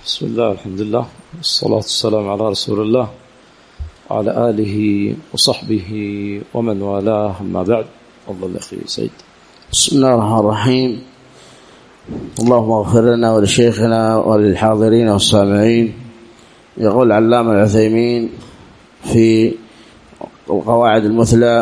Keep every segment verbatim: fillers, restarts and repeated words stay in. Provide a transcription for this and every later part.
بسم الله الحمد لله والصلاة والسلام على رسول الله وعلى آله وصحبه ومن والاه، أما بعد. الله الأخي سيد. بسم الله الرحمن الرحيم. اللهم اغفر لنا ولشيخنا وللحاضرين والسامعين. يقول العلامة العثيمين في القواعد المثلى،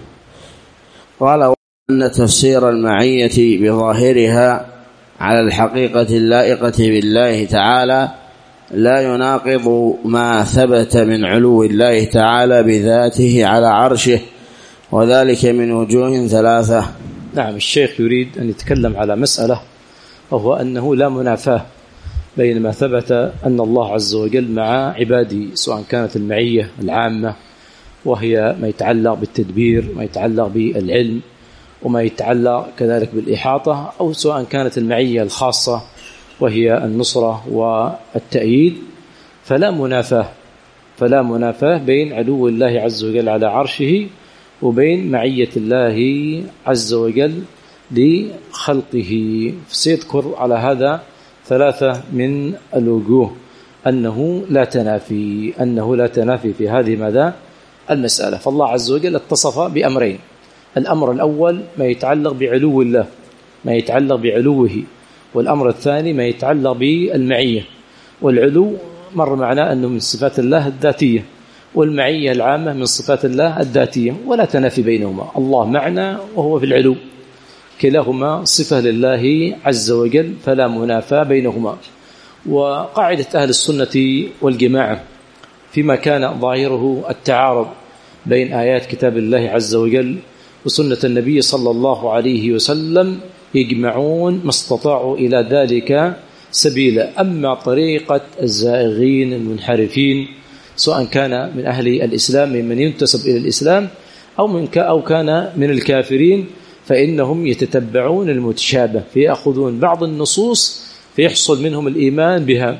قال: أن تفسير المعية بظاهرها على الحقيقة اللائقة بالله تعالى لا يناقض ما ثبت من علو الله تعالى بذاته على عرشه، وذلك من وجوه ثلاثة. نعم، الشيخ يريد أن يتكلم على مسألة، وهو أنه لا منافاة بين ما ثبت أن الله عز وجل مع عباده، سواء كانت المعية العامة وهي ما يتعلق بالتدبير، ما يتعلق بالعلم، وما يتعلق كذلك بالإحاطة، أو سواء كانت المعية الخاصة وهي النصرة والتأييد، فلا منافاة فلا منافاة بين علو الله عز وجل على عرشه وبين معية الله عز وجل لخلقه. سيذكر على هذا ثلاثة من الوجوه أنه لا تنافي أنه لا تنافي في هذه ماذا المسألة. فالله عز وجل اتصف بأمرين: الأمر الأول ما يتعلق بعلو الله، ما يتعلق بعلوه، والأمر الثاني ما يتعلق بالمعية. والعلو مر معنا أنه من صفات الله الذاتية، والمعية العامة من صفات الله الذاتية، ولا تنافي بينهما. الله معنا وهو في العلو، كلاهما صفة لله عز وجل، فلا منافاة بينهما. وقاعدة أهل السنة والجماعة فيما كان ظاهره التعارض بين آيات كتاب الله عز وجل وسنة النبي صلى الله عليه وسلم يجمعون ما استطاعوا إلى ذلك سبيلا. أما طريقة الزائغين المنحرفين، سواء كان من أهل الإسلام ممن ينتسب إلى الإسلام أو من أو كان من الكافرين، فإنهم يتتبعون المتشابه، فيأخذون بعض النصوص فيحصل منهم الإيمان بها،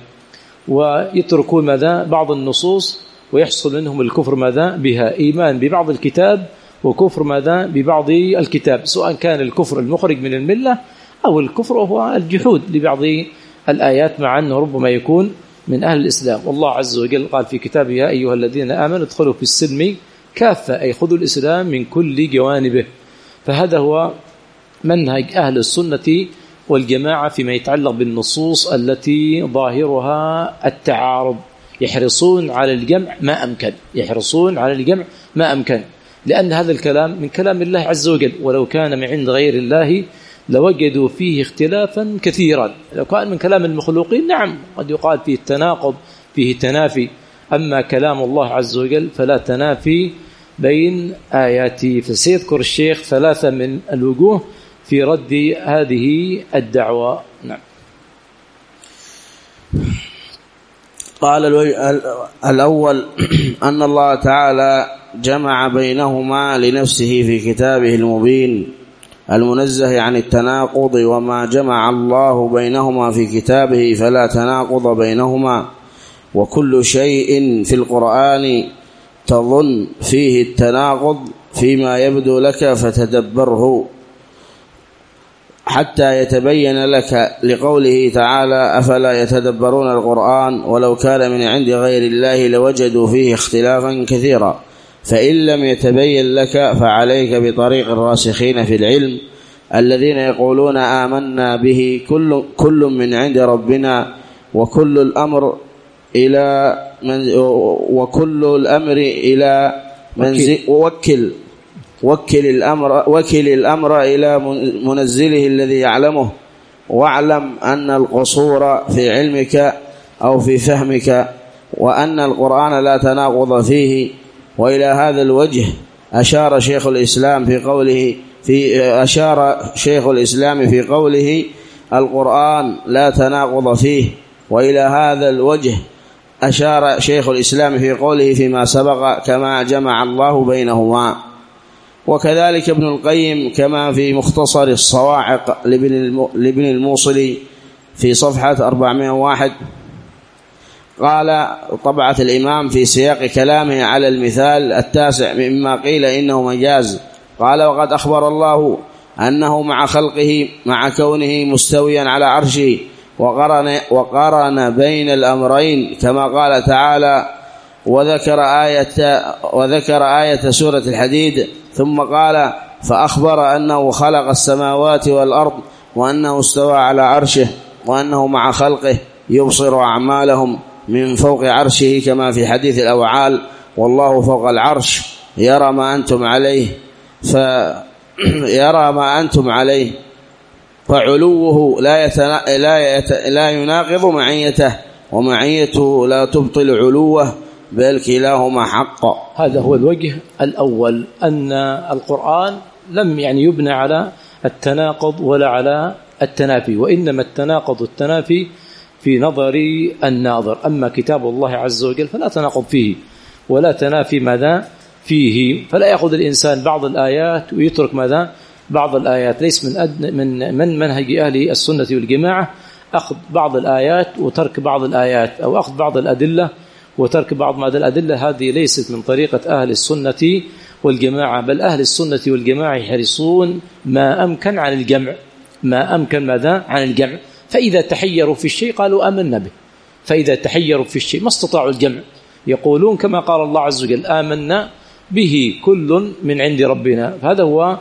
ويتركون ماذا بعض النصوص ويحصل منهم الكفر ماذا بها، إيمان ببعض الكتاب وكفر ماذا ببعض الكتاب، سواء كان الكفر المخرج من الملة أو الكفر وهو الجحود لبعض الآيات، مع أنه ربما يكون من أهل الإسلام. والله عز وجل قال في كتابه: يا أيها الذين آمنوا ادخلوا في السلم كافة، أي خذوا الإسلام من كل جوانبه. فهذا هو منهج أهل السنة والجماعة فيما يتعلق بالنصوص التي ظاهرها التعارض، يحرصون على الجمع ما أمكن يحرصون على الجمع ما أمكن لأن هذا الكلام من كلام الله عز وجل، ولو كان من عند غير الله لوجدوا فيه اختلافا كثيرا. لو كان من كلام المخلوقين نعم قد يقال فيه التناقض، فيه تنافي، أما كلام الله عز وجل فلا تنافي بين آياته. فسيذكر الشيخ ثلاثة من الوجوه في رد هذه الدعوة. نعم. قال الأول: أن الله تعالى جمع بينهما لنفسه في كتابه المبين المنزه عن التناقض، وما جمع الله بينهما في كتابه فلا تناقض بينهما، وكل شيء في القرآن تظن فيه التناقض فيما يبدو لك فتدبره حتى يتبين لك، لقوله تعالى: أفلا يتدبرون القرآن ولو كان من عند غير الله لوجدوا فيه اختلافا كثيرا. فإن لم يتبين لك فعليك بطريق الراسخين في العلم الذين يقولون آمنا به كل, كل من عند ربنا، وكل الأمر إلى من وكل الأمر إلى منزل ووكل وكل الأمر وكل الأمر إلى منزله الذي يعلمه، واعلم أن القصور في علمك أو في فهمك، وأن القرآن لا تناقض فيه. وإلى هذا الوجه أشار شيخ الإسلام في قوله في أشار شيخ الإسلام في قوله: القرآن لا تناقض فيه. وإلى هذا الوجه أشار شيخ الإسلام في قوله فيما سبق: كما جمع الله بينهما. وكذلك ابن القيم كما في مختصر الصواعق لابن الموصلي في صفحة أربعمائة وواحد قال: طبعة الإمام في سياق كلامه على المثال التاسع مما قيل إنه مجاز، قال: وقد أخبر الله أنه مع خلقه مع كونه مستويا على عرشه وقرن, وقرن بين الأمرين كما قال تعالى وذكر آية, وذكر آية سورة الحديد ثم قال فأخبر أنه خلق السماوات والأرض وأنه استوى على عرشه وأنه مع خلقه يبصر أعمالهم من فوق عرشه كما في حديث الأوعال والله فوق العرش يرى ما أنتم عليه فيرى ما أنتم عليه فعلوه لا, يتنا... لا, يت... لا يناقض معيته ومعيته لا تبطل علوه بل كلاهما حق. هذا هو الوجه الأول أن القرآن لم يعني يبنى على التناقض ولا على التنافي وإنما التناقض والتنافي في نظر الناظر. أما كتاب الله عز وجل فلا تناقض فيه ولا تنافي ماذا فيه فلا يأخذ الإنسان بعض الآيات ويترك ماذا بعض الآيات. ليس من أدن من من منهج أهل السنة والجماعة أخذ بعض الآيات وترك بعض الآيات أو أخذ بعض الأدلة وترك بعض ماذا الأدلة. هذه ليست من طريقة أهل السنة والجماعة بل أهل السنة والجماعة يحرصون ما أمكن عن الجمع ما أمكن ماذا عن الجمع. فإذا تحيروا في الشيء قالوا آمنا به فإذا تحيروا في الشيء ما استطاعوا الجمع يقولون كما قال الله عز وجل آمنا به كل من عند ربنا. هذا هو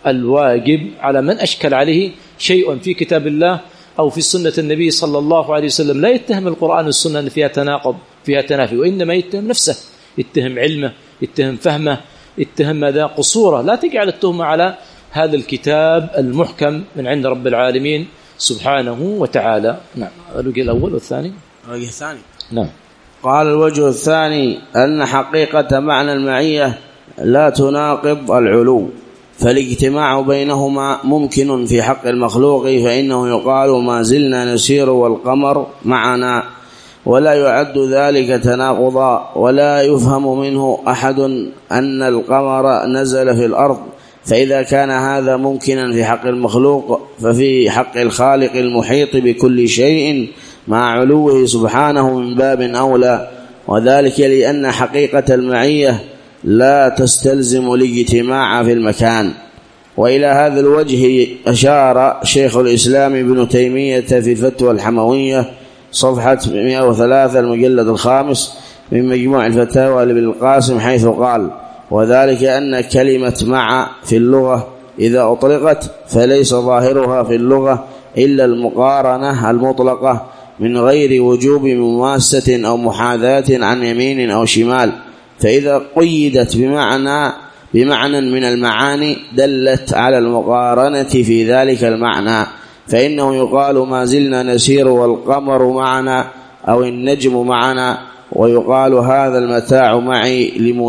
الواجب على من أشكل عليه شيء في كتاب الله أو في سنة النبي صلى الله عليه وسلم لا يتهم القرآن والسنة أن فيها تناقض فيها تنافي وإنما يتهم نفسه يتهم علمه يتهم فهمه يتهم ماذا قصوره. لا تجعل التهمة على هذا الكتاب المحكم من عند رب العالمين سبحانه وتعالى. نعم. الوجه الأول والثاني الوجه الثاني نعم. قال الوجه الثاني أن حقيقة معنى المعية لا تناقض العلو فالاجتماع بينهما ممكن في حق المخلوق فإنه يقال ما زلنا نسير والقمر معنا ولا يعد ذلك تناقضا ولا يفهم منه أحد أن القمر نزل في الأرض. فإذا كان هذا ممكنا في حق المخلوق ففي حق الخالق المحيط بكل شيء مع علوه سبحانه من باب أولى وذلك لأن حقيقة المعية لا تستلزم الاجتماع في المكان. وإلى هذا الوجه أشار شيخ الإسلام ابن تيمية في الفتوى الحموية صفحة مئة وثلاثة المجلد الخامس من مجموع الفتاوى لابن القاسم حيث قال وذلك أن كلمة مع في اللغة إذا أطلقت فليس ظاهرها في اللغة إلا المقارنة المطلقة من غير وجوب مماسة أو محاذاة عن يمين أو شمال فإذا قيدت بمعنى بمعنى من المعاني دلت على المقارنة في ذلك المعنى فإنه يقال ما زلنا نسير والقمر معنا أو النجم معنا ويقال هذا المتاع معي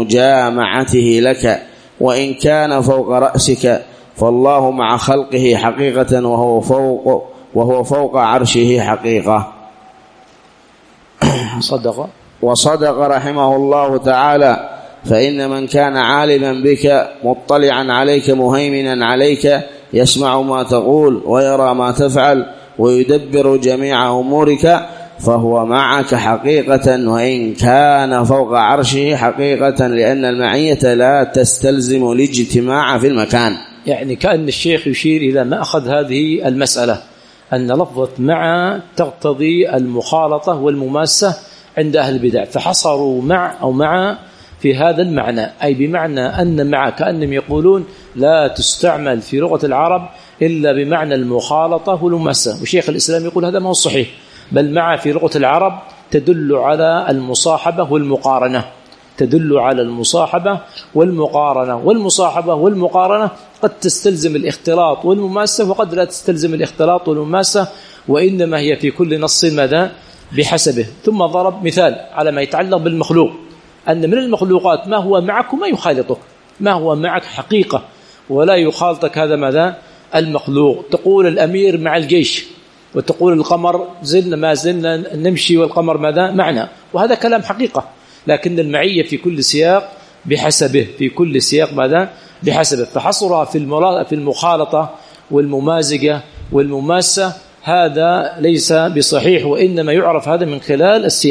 لمجامعته لك وإن كان فوق رأسك فالله مع خلقه حقيقة وهو فوق وهو فوق عرشه حقيقة. صدق وصدق رحمه الله تعالى فإن من كان عالما بك مطلعا عليك مهيمنا عليك يسمع ما تقول ويرى ما تفعل ويدبر جميع أمورك فهو معك حقيقة وإن كان فوق عرشه حقيقة لأن المعية لا تستلزم الاجتماع في المكان. يعني كأن الشيخ يشير إلى ما أخذ هذه المسألة أن لفظة مع تقتضي المخالطة والمماسة عند أهل البدع فحصروا مع أو مع في هذا المعنى أي بمعنى أن مع كأنهم يقولون لا تستعمل في لغة العرب إلا بمعنى المخالطة والمماسة. وشيخ الإسلام يقول هذا ما هو صحيح بل مع في لغة العرب تدل على المصاحبة والمقارنة تدل على المصاحبة والمقارنة والمصاحبة والمقارنة قد تستلزم الاختلاط والمماسة وقد لا تستلزم الاختلاط والمماسة وإنما هي في كل نص ماذا بحسبه. ثم ضرب مثال على ما يتعلق بالمخلوق أن من المخلوقات ما هو معك وما يخالطك ما هو معك حقيقة ولا يخالطك هذا ماذا المخلوق. تقول الأمير مع الجيش وتقول القمر زلنا ما زلنا نمشي والقمر ماذا معنا وهذا كلام حقيقة لكن المعية في كل سياق بحسبه في كل سياق ماذا بحسبه. فحصرها في في المخالطة والممازجة والمماسة هذا ليس بصحيح وإنما يعرف هذا من خلال السياق.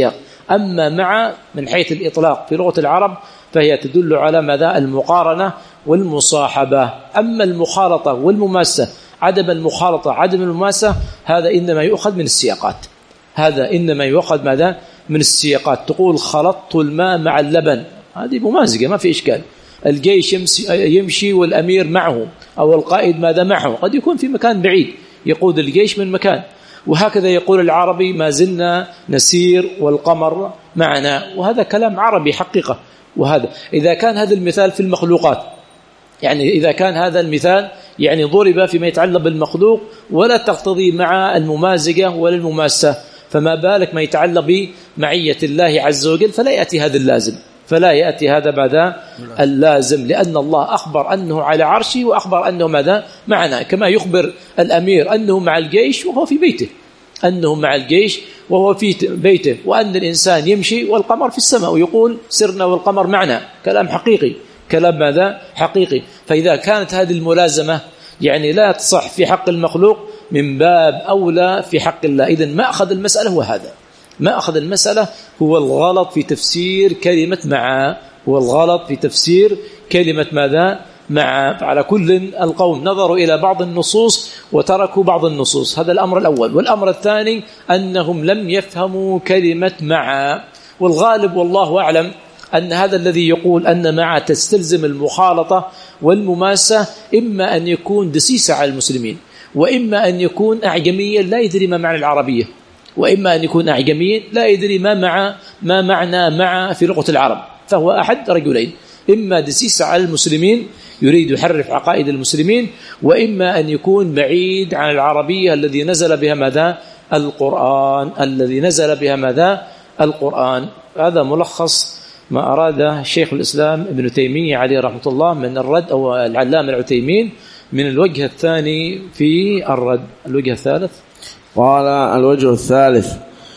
أما مع من حيث الإطلاق في لغة العرب فهي تدل على ماذا؟ المقارنة والمصاحبة. أما المخالطة والمماسة، عدم المخالطة عدم المماسة، هذا إنما يؤخذ من السياقات، هذا إنما يؤخذ ماذا؟ من السياقات. تقول خلطت الماء مع اللبن، هذه ممازجة ما في إشكال. الجيش يمشي والأمير معه، أو القائد ماذا معه، قد يكون في مكان بعيد يقود الجيش من مكان. وهكذا يقول العربي ما زلنا نسير والقمر معنا، وهذا كلام عربي حقيقة. وهذا إذا كان هذا المثال في المخلوقات، يعني إذا كان هذا المثال يعني ضرب فيما يتعلق بالمخلوق ولا تقتضي مع الممازجة ولا المماسة، فما بالك ما يتعلق بمعية الله عز وجل، فلا يأتي هذا اللازم، فلا يأتي هذا بعد اللازم، لأن الله أخبر أنه على عرشه وأخبر أنه ماذا؟ معنا، كما يخبر الأمير أنه مع الجيش وهو في بيته، أنه مع الجيش وهو في بيته، وأن الإنسان يمشي والقمر في السماء، ويقول سرنا والقمر معنا، كلام حقيقي، كلام ماذا؟ حقيقي. فإذا كانت هذه الملازمة يعني لا تصح في حق المخلوق، من باب أولى في حق الله. إذن ما أخذ المسألة هو هذا، ما أخذ المسألة هو الغلط في تفسير كلمة مع، هو الغلط في تفسير كلمة ماذا؟ مع. على كل القوم نظروا إلى بعض النصوص وتركوا بعض النصوص، هذا الأمر الأول. والأمر الثاني أنهم لم يفهموا كلمة مع، والغالب والله أعلم أن هذا الذي يقول أن مع تستلزم المخالطة والمماسة إما أن يكون دسيسة على المسلمين، وإما أن يكون أعجميا لا يدري ما معنى العربية، وإما أن يكون أعجميا لا يدري ما مع ما معنى مع في لغة العرب، فهو أحد رجلين، إما دسيسة على المسلمين يريد يحرف عقائد المسلمين، وإما أن يكون بعيد عن العربية الذي نزل بها ماذا؟ القرآن، الذي نزل بها ماذا؟ القرآن. هذا ملخص ما أراد شيخ الإسلام ابن تيمية عليه رحمة الله من الرد، أو العلامة العثيمين من الوجه الثاني في الرد. الوجه الثالث قال الوجه الثالث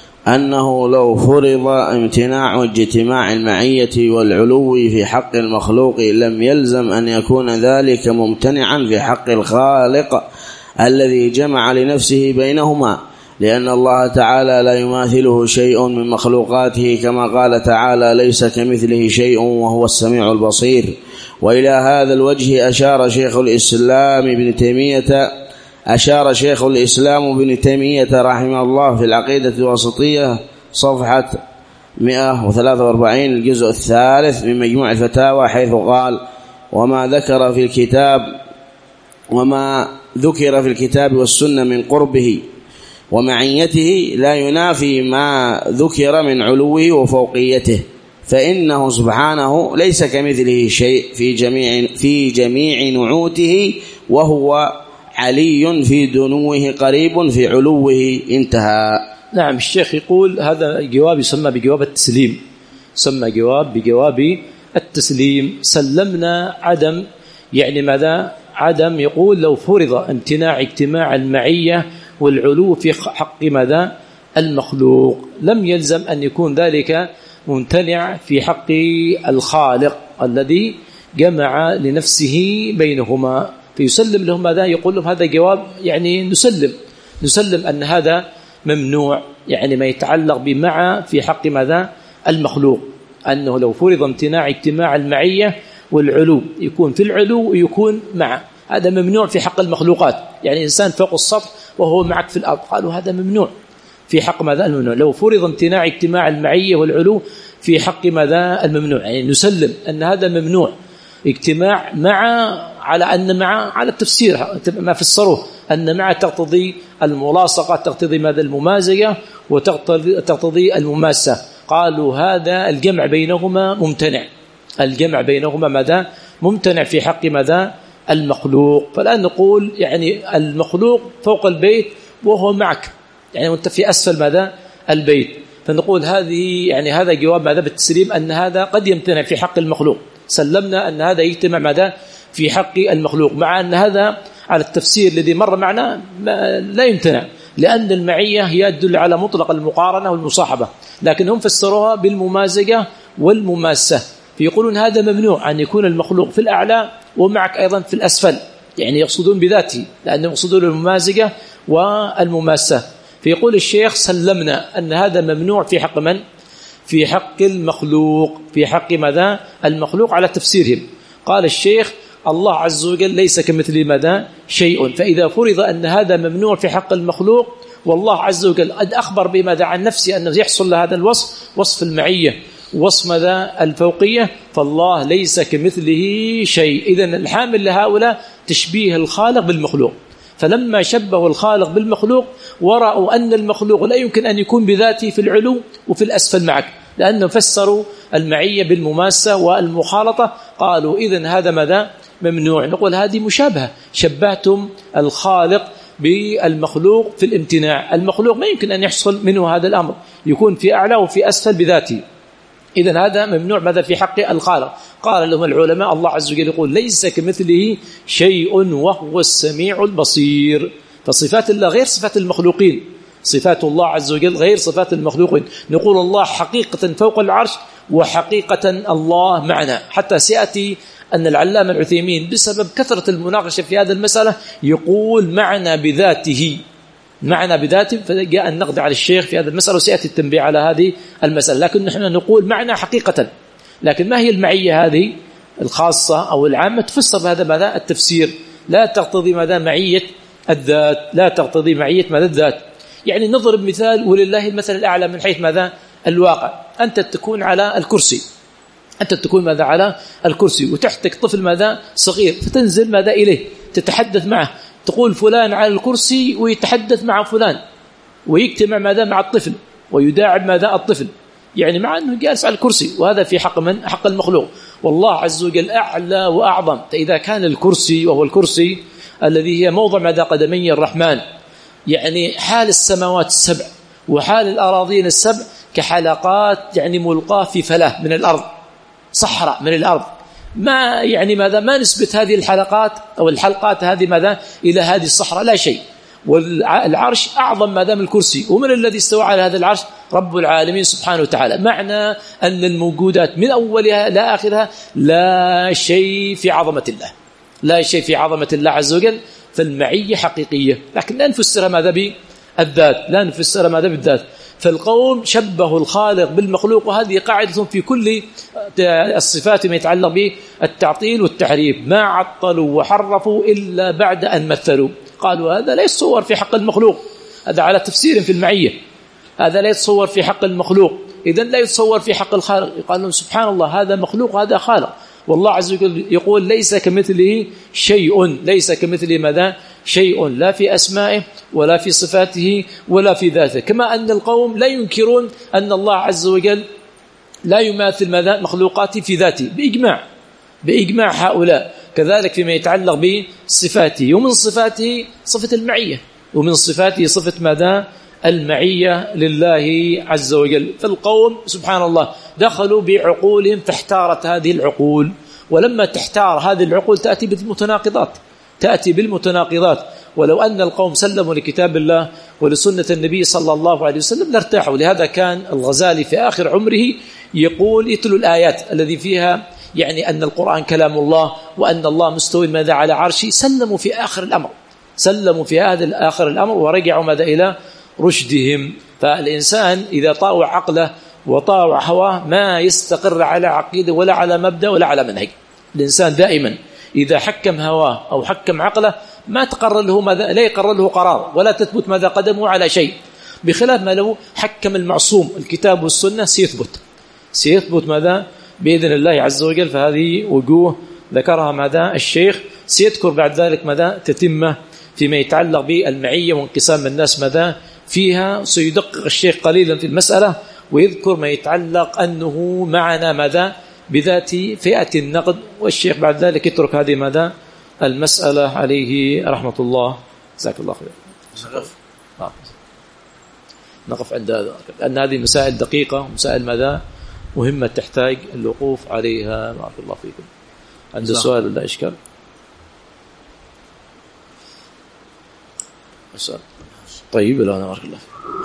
أنه لو فرض امتناع واجتماع المعية والعلو في حق المخلوق لم يلزم أن يكون ذلك ممتنعا في حق الخالق الذي جمع لنفسه بينهما، لأن الله تعالى لا يماثله شيء من مخلوقاته، كما قال تعالى ليس كمثله شيء وهو السميع البصير. وإلى هذا الوجه أشار شيخ الإسلام ابن تيمية أشار شيخ الإسلام ابن تيمية رحمه الله في العقيدة الوسطية صفحة مئة وثلاثة وأربعين الجزء الثالث من مجموع الفتاوى، حيث قال وما ذكر في الكتاب وما ذكر في الكتاب والسنة من قربه ومعيته لا ينافي ما ذكر من علوه وفوقيته، فإنه سبحانه ليس كمثله شيء في جميع في جميع نعوته، وهو علي في دنوه قريب في علوه. انتهى. نعم. الشيخ يقول هذا جواب يسمى بجواب التسليم، سمى جواب بجواب التسليم. سلمنا عدم يعني ماذا؟ عدم. يقول لو فرض امتناع اجتماع المعية والعلو في حق ماذا؟ المخلوق لم يلزم أن يكون ذلك ممتنع في حق الخالق الذي جمع لنفسه بينهما، فيسلم لهم ماذا؟ يقول لهم هذا جواب يعني نسلم نسلم أن هذا ممنوع، يعني ما يتعلق بمع في حق ماذا؟ المخلوق، أنه لو فرض امتناع اجتماع المعية والعلو يكون في العلو ويكون مع، هذا ممنوع في حق المخلوقات، يعني إنسان فوق السطح وهو معك في الأرض، قالوا هذا ممنوع في حق ماذا؟ الممنوع. لو فرض امتناع اجتماع المعية والعلو في حق ماذا؟ الممنوع، يعني نسلم أن هذا ممنوع اجتماع مع، على أن مع على التفسير ما فسروه أن مع تقتضي الملاصقة، تقتضي ماذا؟ الممازجة، وتقتضي المماسة. قالوا هذا الجمع بينهما ممتنع، الجمع بينهما ماذا؟ ممتنع في حق ماذا؟ المخلوق. فالآن نقول يعني المخلوق فوق البيت وهو معك، يعني وانت في أسفل ماذا؟ البيت، فنقول هذه يعني هذا جواب ماذا؟ بالتسليم أن هذا قد يمتنع في حق المخلوق، سلمنا أن هذا يجتمع ماذا؟ في حق المخلوق، مع أن هذا على التفسير الذي مر معنا لا يمتنع، لأن المعية هي تدل على مطلق المقارنة والمصاحبة، لكن هم فسروها بالممازجة والمماسة، فيقولون هذا ممنوع أن يكون المخلوق في الأعلى ومعك أيضا في الأسفل، يعني يقصدون بذاته لأنهم يقصدون الممازجة والمماسة. فيقول الشيخ سلمنا أن هذا ممنوع في حق من؟ في حق المخلوق، في حق ماذا؟ المخلوق على تفسيرهم. قال الشيخ الله عز وجل ليس كمثله ماذا؟ شيء. فإذا فرض أن هذا ممنوع في حق المخلوق، والله عز وجل قد أخبر بماذا عن نفسه أنه يحصل لهذا الوصف، وصف المعية، وصف ماذا؟ الفوقية، فالله ليس كمثله شيء. إذن الحامل لهؤلاء تشبيه الخالق بالمخلوق، فلما شبهوا الخالق بالمخلوق ورأوا أن المخلوق لا يمكن أن يكون بذاته في العلو وفي الأسفل معك، لأنهم فسروا المعية بالمماسة والمخالطة، قالوا إذن هذا ماذا؟ ممنوع. نقول هذه مشابهة، شبهتم الخالق بالمخلوق في الامتناع. المخلوق ما يمكن أن يحصل منه هذا الأمر، يكون في أعلى وفي أسفل بذاته، إذن هذا ممنوع ماذا؟ في حق الخالق. قال لهم العلماء الله عز وجل يقول ليس كمثله شيء وهو السميع البصير. فصفات الله غير صفات المخلوقين، صفات الله عز وجل غير صفات المخلوقين. نقول الله حقيقة فوق العرش، وحقيقة الله معنا. حتى سيأتي أن العلامة العثيمين بسبب كثرة المناقشة في هذا المسألة يقول معنا بذاته، معنا بذاته، فجاء النقد على الشيخ في هذا المسألة، وسيأتي التنبيه على هذه المسألة. لكن نحن نقول معنا حقيقة. لكن ما هي المعية هذه الخاصة أو العامة؟ تفسر بهذا ماذا؟ التفسير. لا تقتضي ماذا؟ معية الذات، لا تقتضي معية ماذا؟ الذات. يعني نضرب مثال، ولله المثل الأعلى من حيث ماذا؟ الواقع. أنت تكون على الكرسي، أنت تكون ماذا؟ على الكرسي، وتحتك طفل ماذا؟ صغير، فتنزل ماذا؟ إليه، تتحدث معه، تقول فلان على الكرسي، ويتحدث مع فلان، ويجتمع ماذا؟ مع الطفل، ويداعب ماذا؟ الطفل، يعني مع أنه جالس على الكرسي. وهذا في حق من؟ حق المخلوق. والله عز وجل أعلى وأعظم. فإذا كان الكرسي، وهو الكرسي الذي هي موضع ماذا؟ قدمي الرحمن، يعني حال السماوات السبع وحال الأراضين السبع كحلقات يعني ملقاة في فلاة من الأرض، صحراء من الأرض، ما يعني ماذا؟ ما نسبة هذه الحلقات أو الحلقات هذه ماذا؟ إلى هذه الصحراء؟ لا شيء. والعرش أعظم ما دام الكرسي. ومن الذي استوى على هذا العرش؟ رب العالمين سبحانه وتعالى. معنى أن الموجودات من أولها لا آخرها لا شيء في عظمة الله، لا شيء في عظمة الله عز وجل. فالمعية حقيقية، لكن لا نفسرها ماذا؟ بالذات، لا نفسرها ماذا؟ بالذات. فالقوم شبهوا الخالق بالمخلوق، وهذه قاعدة في كل الصفات ما يتعلق بالتعطيل والتحريف. ما عطلوا وحرفوا إلا بعد أن مثلوا. قالوا هذا لا يتصور في حق المخلوق، هذا على تفسير في المعية، هذا لا يتصور في حق المخلوق، إذن لا يتصور في حق الخالق. قال لهم سبحان الله، هذا مخلوق وهذا خالق. والله عز وجل يقول ليس كمثله شيء، ليس كمثله ماذا؟ شيء، لا في أسمائه ولا في صفاته ولا في ذاته. كما أن القوم لا ينكرون أن الله عز وجل لا يماثل ماذا؟ مخلوقاته في ذاته، بإجماع، بإجماع هؤلاء. كذلك فيما يتعلق بصفاته، ومن صفاته صفة المعية، ومن صفاته صفة ماذا؟ المعية لله عز وجل. فالقوم سبحان الله دخلوا بعقولهم فاحتارت هذه العقول، ولما تحتار هذه العقول تأتي بالمتناقضات، تأتي بالمتناقضات. ولو أن القوم سلموا لكتاب الله ولسنة النبي صلى الله عليه وسلم لارتاحوا. لهذا كان الغزالي في آخر عمره يقول يتلو الآيات الذي فيها يعني أن القرآن كلام الله وأن الله مستوي ماذا؟ على عرشه. سلموا في آخر الأمر، سلموا في هذا آخر الأمر ورجعوا ماذا؟ إلى رشدهم. فالإنسان إذا طاوع عقله وطاوع هواه ما يستقر على عقيدة ولا على مبدأ ولا على منهج. الإنسان دائما إذا حكم هواه أو حكم عقله ما تقرر له ماذا؟ لا يقرر له قرار ولا تثبت ماذا؟ قدمه على شيء. بخلاف ما لو حكم المعصوم الكتاب والسنة سيثبت، سيثبت ماذا؟ بإذن الله عز وجل. فهذه وجوه ذكرها ماذا؟ الشيخ. سيذكر بعد ذلك ماذا؟ تتمة فيما يتعلق بالمعية وانقسام الناس ماذا؟ فيها. سيدقق الشيخ قليلا في المسألة ويذكر ما يتعلق أنه معنا ماذا؟ بذات فئة النقد. والشيخ بعد ذلك يترك هذه ماذا؟ المسألة عليه رحمة الله. جزاك الله خير. نقف نقف عند هذا، لأن هذه مسائل دقيقة، مسائل ماذا؟ مهمة تحتاج الوقوف عليها. بارك الله فيكم. عند السؤال ولا إشكال؟ السؤال طيب. لا، بارك الله فيكم.